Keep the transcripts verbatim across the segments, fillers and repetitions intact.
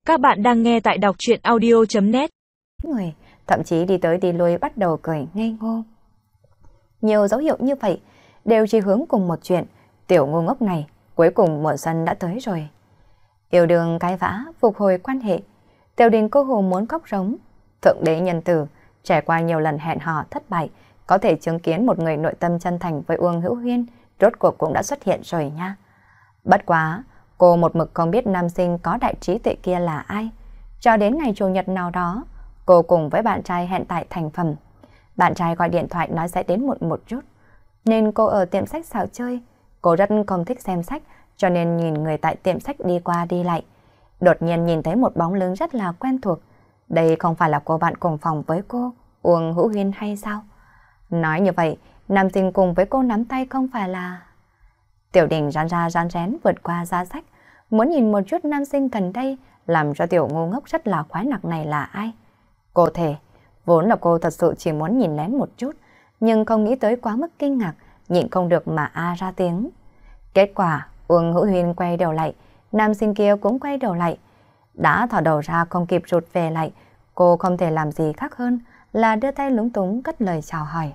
Các bạn đang nghe tại đọc truyện audio chấm net. Người, thậm chí đi tới đi lui bắt đầu cười ngây ngô. Nhiều dấu hiệu như vậy đều chỉ hướng cùng một chuyện, tiểu ngu ngốc này cuối cùng mùa xuân đã tới rồi. Yêu đương cái vã, phục hồi quan hệ, Tiểu Đình cô hồ muốn khóc rống. Thượng đế nhân từ, trải qua nhiều lần hẹn hò thất bại, có thể chứng kiến một người nội tâm chân thành với Uông Hữu Huyên, rốt cuộc cũng đã xuất hiện rồi nha. Bất quá, cô một mực không biết nam sinh có đại trí tuệ kia là ai. Cho đến ngày chủ nhật nào đó, cô cùng với bạn trai hẹn tại thành phẩm. Bạn trai gọi điện thoại nói sẽ đến muộn một chút, nên cô ở tiệm sách xạo chơi. Cô rất không thích xem sách, cho nên nhìn người tại tiệm sách đi qua đi lại. Đột nhiên nhìn thấy một bóng lưng rất là quen thuộc. Đây không phải là cô bạn cùng phòng với cô, Uông Hữu Huyên hay sao? Nói như vậy, nam sinh cùng với cô nắm tay không phải là... Tiểu Đình rán ra rán rén vượt qua giá sách, muốn nhìn một chút nam sinh gần đây làm cho tiểu ngu ngốc rất là khoái nặc này là ai. Cô thề, vốn là cô thật sự chỉ muốn nhìn lén một chút, nhưng không nghĩ tới quá mức kinh ngạc, nhịn không được mà a ra tiếng. Kết quả, Uông Hữu Huyên quay đầu lại, nam sinh kia cũng quay đầu lại. Đã thò đầu ra không kịp rụt về lại, cô không thể làm gì khác hơn là đưa tay lúng túng cất lời chào hỏi.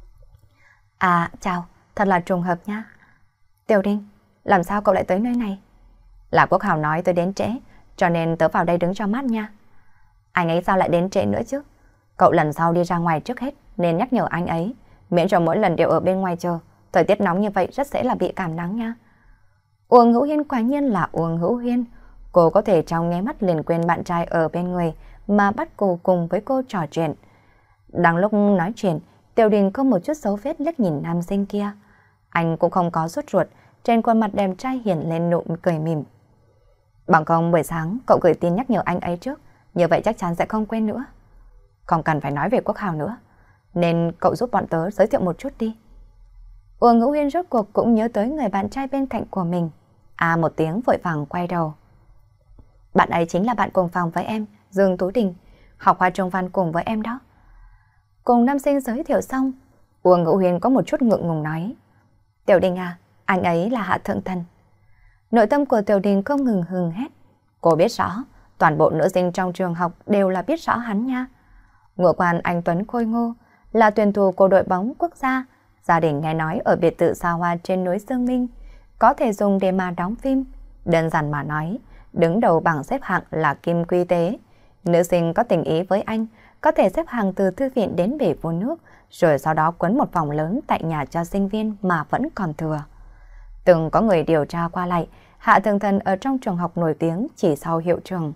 À, chào, thật là trùng hợp nha. Tiểu Đình, làm sao cậu lại tới nơi này? Là Quốc Hào nói tôi đến trễ, cho nên tớ vào đây đứng cho mát nha. Anh ấy sao lại đến trễ nữa chứ? Cậu lần sau đi ra ngoài trước hết nên nhắc nhở anh ấy, miễn cho mỗi lần đều ở bên ngoài chờ. Thời tiết nóng như vậy rất dễ là bị cảm nắng nha. Uông Hữu Huyên quả nhiên là Uông Hữu Huyên. Cô có thể trong nháy mắt liền quên bạn trai ở bên người mà bắt cô cùng với cô trò chuyện. Đang lúc nói chuyện, Tiểu Đình không một chút dấu vết liếc nhìn nam sinh kia. Anh cũng không có sốt ruột, trên khuôn mặt đẹp trai hiện lên nụ cười mỉm. Bằng không buổi sáng cậu gửi tin nhắc nhở anh ấy trước, như vậy chắc chắn sẽ không quên nữa. Không cần phải nói về Quốc Hào nữa, nên cậu giúp bọn tớ giới thiệu một chút đi. Uông Hữu Huyên rốt cuộc cũng nhớ tới người bạn trai bên cạnh của mình. À một tiếng vội vàng quay đầu. Bạn ấy chính là bạn cùng phòng với em, Dương Tú Đình, học khoa Trung Văn cùng với em đó. Cùng nam sinh giới thiệu xong, Uông Hữu Huyên có một chút ngượng ngùng nói. Tiểu Đình à, anh ấy là Hạ Thượng Thần. Nội tâm của Tiểu Đình không ngừng hừng hét. Cô biết rõ, toàn bộ nữ sinh trong trường học đều là biết rõ hắn nha. Ngũ quan anh tuấn khôi ngô, là tuyển thủ của đội bóng quốc gia. Gia đình nghe nói ở biệt thự xa hoa trên núi Dương Minh, có thể dùng để mà đóng phim. Đơn giản mà nói, đứng đầu bảng xếp hạng là Kim Quy Tế. Nữ sinh có tình ý với anh, có thể xếp hàng từ thư viện đến bể vô nước, rồi sau đó quấn một vòng lớn tại nhà cho sinh viên mà vẫn còn thừa. Từng có người điều tra qua lại, Hạ Thượng Thần ở trong trường học nổi tiếng chỉ sau hiệu trường.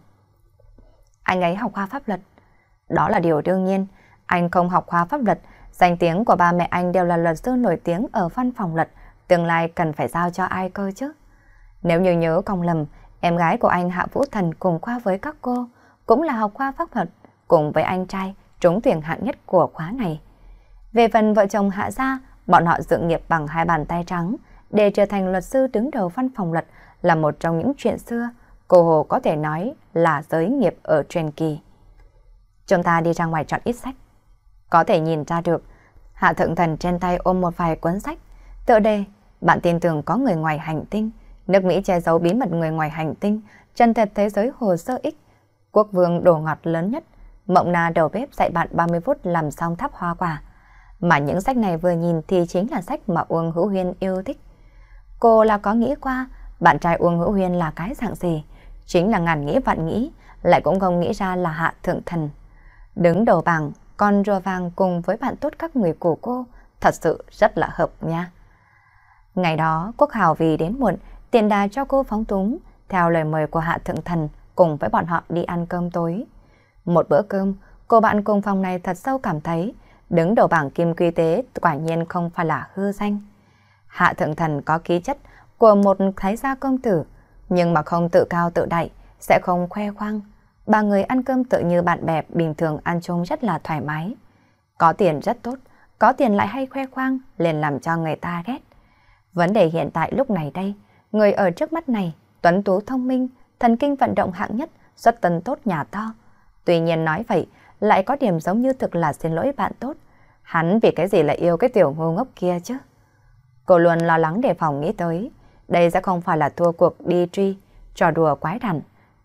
Anh ấy học khoa pháp luật. Đó là điều đương nhiên, anh không học khoa pháp luật, danh tiếng của ba mẹ anh đều là luật sư nổi tiếng ở văn phòng luật, tương lai cần phải giao cho ai cơ chứ. Nếu như nhớ không lầm, em gái của anh Hạ Vũ Thần cùng khoa với các cô, cũng là học khoa pháp luật, cùng với anh trai trúng tuyển hạng nhất của khóa này. Về phần vợ chồng Hạ gia, bọn họ dự nghiệp bằng hai bàn tay trắng, để trở thành luật sư đứng đầu văn phòng luật là một trong những chuyện xưa, cô Hồ có thể nói là giới nghiệp ở truyền kỳ. Chúng ta đi ra ngoài chọn ít sách. Có thể nhìn ra được, Hạ Thượng Thần trên tay ôm một vài cuốn sách. Tựa đề, bạn tin tưởng có người ngoài hành tinh, nước Mỹ che giấu bí mật người ngoài hành tinh, chân thật thế giới hồ sơ X, quốc vương đồ ngọt lớn nhất, Mộng Na đầu bếp dạy bạn ba mươi phút làm xong tháp hoa quả. Mà những sách này vừa nhìn thì chính là sách mà Uông Hữu Huyên yêu thích. Cô là có nghĩ qua bạn trai Uông Hữu Huyên là cái dạng gì, chính là ngàn nghĩ vạn nghĩ, lại cũng không nghĩ ra là Hạ Thượng Thần. Đứng đầu bảng, con rùa vàng cùng với bạn tốt các người của cô, thật sự rất là hợp nha. Ngày đó, Quốc Hào vì đến muộn, tiện đà cho cô phóng túng, theo lời mời của Hạ Thượng Thần cùng với bọn họ đi ăn cơm tối. Một bữa cơm, cô bạn cùng phòng này thật sâu cảm thấy, đứng đầu bảng Kim Quy Tế quả nhiên không phải là hư danh. Hạ Thượng Thần có khí chất của một thái gia công tử, nhưng mà không tự cao tự đại, sẽ không khoe khoang. Ba người ăn cơm tự như bạn bè bình thường ăn chung rất là thoải mái. Có tiền rất tốt, có tiền lại hay khoe khoang, liền làm cho người ta ghét. Vấn đề hiện tại lúc này đây, người ở trước mắt này, tuấn tú thông minh, thần kinh vận động hạng nhất, xuất thân tốt nhà to. Tuy nhiên nói vậy, lại có điểm giống như thực là xin lỗi bạn tốt. Hắn vì cái gì lại yêu cái tiểu ngu ngốc kia chứ? Cô luôn lo lắng đề phòng nghĩ tới, đây sẽ không phải là thua cuộc đi truy, trò đùa quái đản.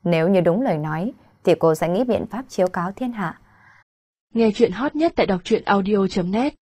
Nếu như đúng lời nói, thì cô sẽ nghĩ biện pháp chiếu cáo thiên hạ. Nghe chuyện hot nhất tại đọc truyện audio chấm net